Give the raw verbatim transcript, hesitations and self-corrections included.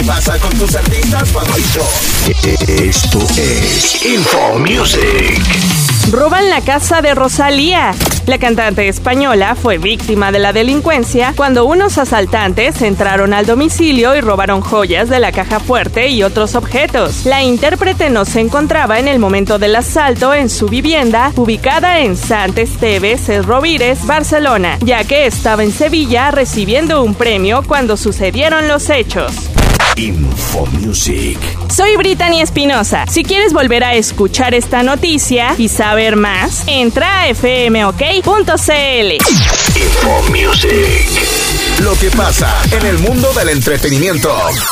que pasa con tus artistas favoritos. Esto es Info Music. Roban la casa de Rosalía. La cantante española fue víctima de la delincuencia cuando unos asaltantes entraron al domicilio y robaron joyas de la caja fuerte y otros objetos. La intérprete no se encontraba en el momento del asalto en su vivienda, ubicada en Sant Esteve Ses Rovires, Barcelona, ya que estaba en Sevilla recibiendo un premio cuando sucedieron los hechos. Info Music. Soy Brittany Espinosa. Si quieres volver a escuchar esta noticia y saber más, entra a f m o k punto c l. Info Music. Lo que pasa en el mundo del entretenimiento.